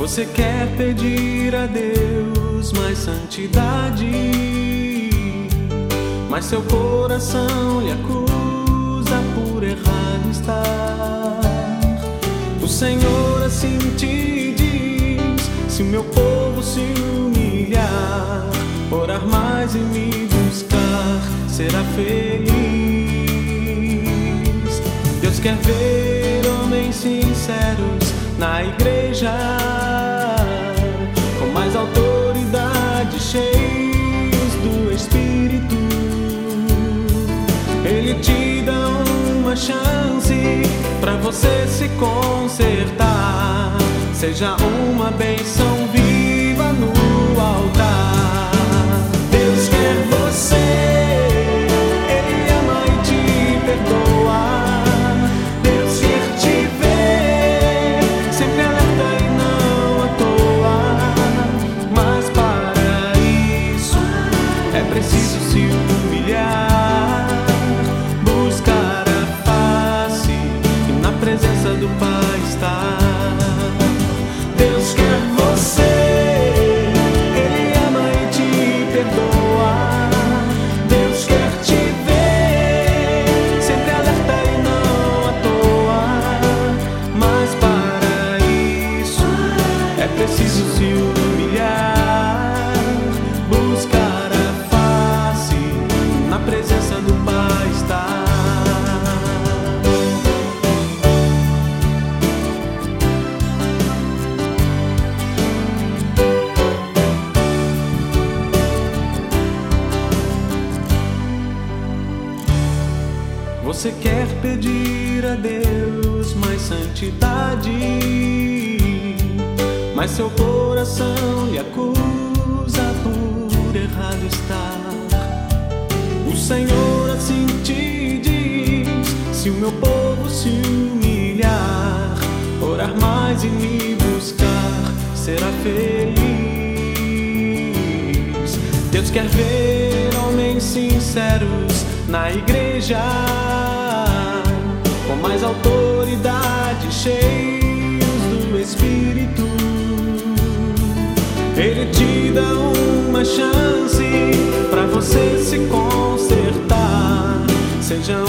Você quer pedir a Deus mais santidade, mas seu coração lhe acusa por errado estar. O Senhor assim te diz: se o meu povo se humilhar, orar mais e me buscar, será feliz. Deus quer ver homens sinceros na igreja, com mais autoridade, cheios do Espírito. Ele te dá uma chance pra você se consertar. Seja uma bênção viva no altar. Deus quer você, Ele ama e te perdoa. Deus quer te ver sempre alerta e não à toa. Mas para isso é preciso se humilhar, buscar a face e na presença do Pai estar. Deus quer você, Ele ama e te perdoa. Deus quer te ver sempre alerta e não à toa. Mas para isso é preciso se humilhar, buscar a face na presença do Pai estar. Você quer pedir a Deus mais santidade, mas seu coração lhe acusa por errado estar. O Senhor assim te diz: se o meu povo se humilhar, orar mais e me buscar, será feliz. Deus quer ver homens sinceros na igreja, com mais autoridade, cheios do Espírito. Ele te dá uma chance pra você se consertar. Seja